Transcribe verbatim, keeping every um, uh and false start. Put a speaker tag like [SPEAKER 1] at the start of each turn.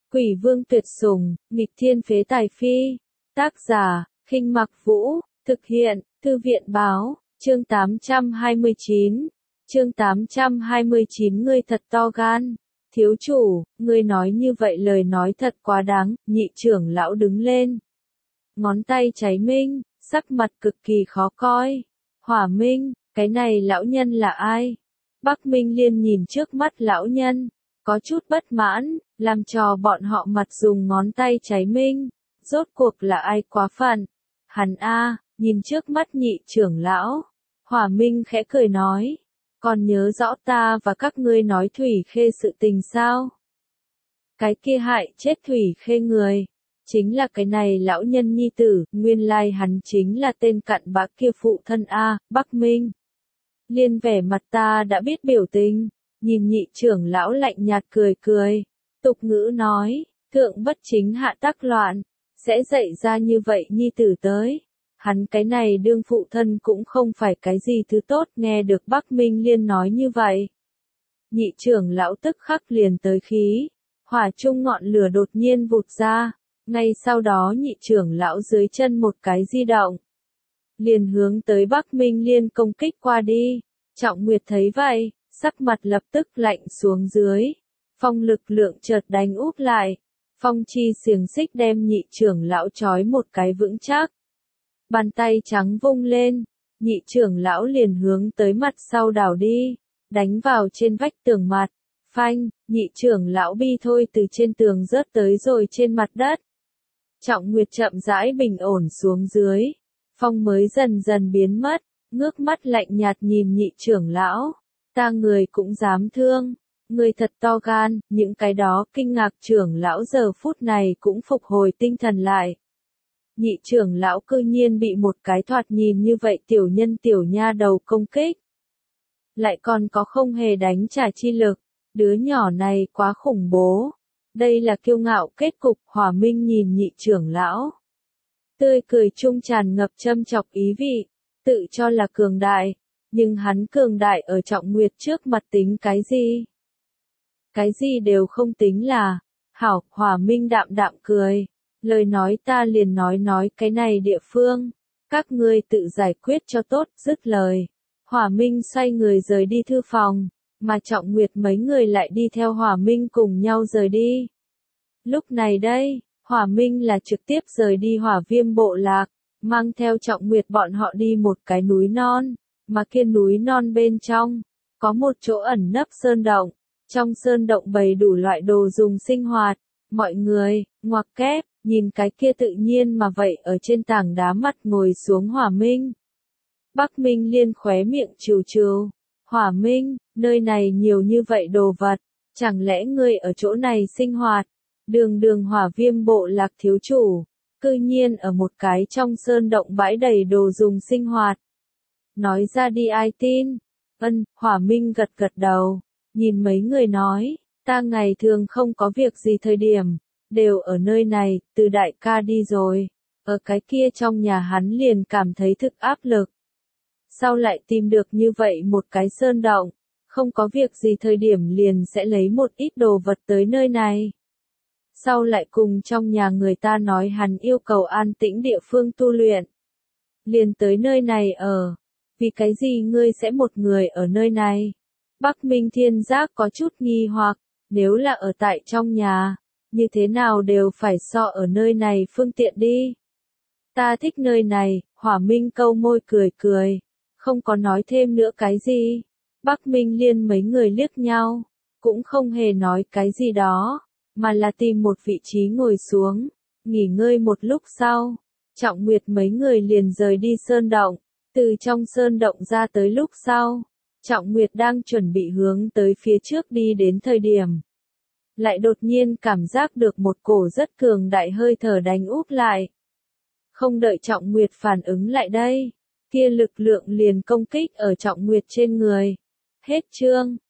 [SPEAKER 1] Quỷ vương tuyệt sủng, nghịch thiên phế tài phi. Tác giả, Khinh Mặc Vũ, thực hiện, Thư viện báo, chương tám trăm hai mươi chín. Chương tám trăm hai mươi chín ngươi thật to gan. Thiếu chủ, ngươi nói như vậy lời nói thật quá đáng, nhị trưởng lão đứng lên. Ngón tay cháy minh, sắc mặt cực kỳ khó coi. Hỏa Minh, cái này lão nhân là ai? Bắc Minh Liên nhìn trước mắt lão nhân, có chút bất mãn, làm trò bọn họ mặt dùng ngón tay cháy minh. Rốt cuộc là ai quá phận? Hắn a, nhìn trước mắt nhị trưởng lão. Hỏa Minh khẽ cười nói, còn nhớ rõ ta và các ngươi nói Thủy Khê sự tình sao? Cái kia hại chết Thủy Khê người, chính là cái này lão nhân nhi tử, nguyên lai hắn chính là tên cặn bã kia phụ thân a, Bắc Minh. Liên vẻ mặt ta đã biết biểu tình, nhìn nhị trưởng lão lạnh nhạt cười cười, tục ngữ nói, thượng bất chính hạ tắc loạn, sẽ dạy ra như vậy nhi tử tới. Hắn cái này đương phụ thân cũng không phải cái gì thứ tốt, nghe được Bắc Minh Liên nói như vậy. Nhị trưởng lão tức khắc liền tới khí, hỏa trung ngọn lửa đột nhiên vụt ra, ngay sau đó nhị trưởng lão dưới chân một cái di động. Liền hướng tới Bắc Minh Liên công kích qua đi, Trọng Nguyệt thấy vậy, sắc mặt lập tức lạnh xuống dưới, phong lực lượng chợt đánh úp lại, phong chi xiềng xích đem nhị trưởng lão trói một cái vững chắc. Bàn tay trắng vung lên, nhị trưởng lão liền hướng tới mặt sau đảo đi, đánh vào trên vách tường mặt, phanh, nhị trưởng lão bi thôi từ trên tường rớt tới rồi trên mặt đất. Trọng Nguyệt chậm rãi bình ổn xuống dưới, phong mới dần dần biến mất, ngước mắt lạnh nhạt nhìn nhị trưởng lão, ta người cũng dám thương, người thật to gan, những cái đó kinh ngạc trưởng lão giờ phút này cũng phục hồi tinh thần lại. Nhị trưởng lão cư nhiên bị một cái thoạt nhìn như vậy tiểu nhân tiểu nha đầu công kích. Lại còn có không hề đánh trả chi lực, đứa nhỏ này quá khủng bố. Đây là kiêu ngạo kết cục. Hỏa Minh nhìn nhị trưởng lão, tươi cười trung tràn ngập châm chọc ý vị, tự cho là cường đại, nhưng hắn cường đại ở Trọng Nguyệt trước mặt tính cái gì? Cái gì đều không tính là. Hảo, Hỏa Minh đạm đạm cười. Lời nói ta liền nói nói cái này địa phương, các ngươi tự giải quyết cho tốt, dứt lời. Hỏa Minh xoay người rời đi thư phòng, mà Trọng Nguyệt mấy người lại đi theo Hỏa Minh cùng nhau rời đi. Lúc này đây, Hỏa Minh là trực tiếp rời đi Hỏa Viêm bộ lạc, mang theo Trọng Nguyệt bọn họ đi một cái núi non, mà kia núi non bên trong, có một chỗ ẩn nấp sơn động, trong sơn động bày đủ loại đồ dùng sinh hoạt. Mọi người, ngoặc kép, nhìn cái kia tự nhiên mà vậy ở trên tảng đá mặt ngồi xuống Hỏa Minh. Bắc Minh Liên khóe miệng trừ trừ. Hỏa Minh, nơi này nhiều như vậy đồ vật, chẳng lẽ ngươi ở chỗ này sinh hoạt? Đường đường Hỏa Viêm bộ lạc thiếu chủ, cư nhiên ở một cái trong sơn động bãi đầy đồ dùng sinh hoạt. Nói ra đi ai tin? Ân, Hỏa Minh gật gật đầu, nhìn mấy người nói, ta ngày thường không có việc gì thời điểm, đều ở nơi này, từ đại ca đi rồi, ở cái kia trong nhà hắn liền cảm thấy thực áp lực. Sau lại tìm được như vậy một cái sơn động, không có việc gì thời điểm liền sẽ lấy một ít đồ vật tới nơi này. Sau lại cùng trong nhà người ta nói hắn yêu cầu an tĩnh địa phương tu luyện. Liền tới nơi này ở, vì cái gì ngươi sẽ một người ở nơi này? Bắc Minh Thiên Giác có chút nghi hoặc, nếu là ở tại trong nhà, như thế nào đều phải so ở nơi này phương tiện đi. Ta thích nơi này, Hỏa Minh câu môi cười cười, không có nói thêm nữa cái gì. Bắc Minh Liên mấy người liếc nhau, cũng không hề nói cái gì đó, mà là tìm một vị trí ngồi xuống, nghỉ ngơi một lúc sau. Trọng Nguyệt mấy người liền rời đi sơn động, từ trong sơn động ra tới lúc sau. Trọng Nguyệt đang chuẩn bị hướng tới phía trước đi đến thời điểm, lại đột nhiên cảm giác được một cổ rất cường đại hơi thở đánh úp lại. Không đợi Trọng Nguyệt phản ứng lại đây, kia lực lượng liền công kích ở Trọng Nguyệt trên người. Hết chương.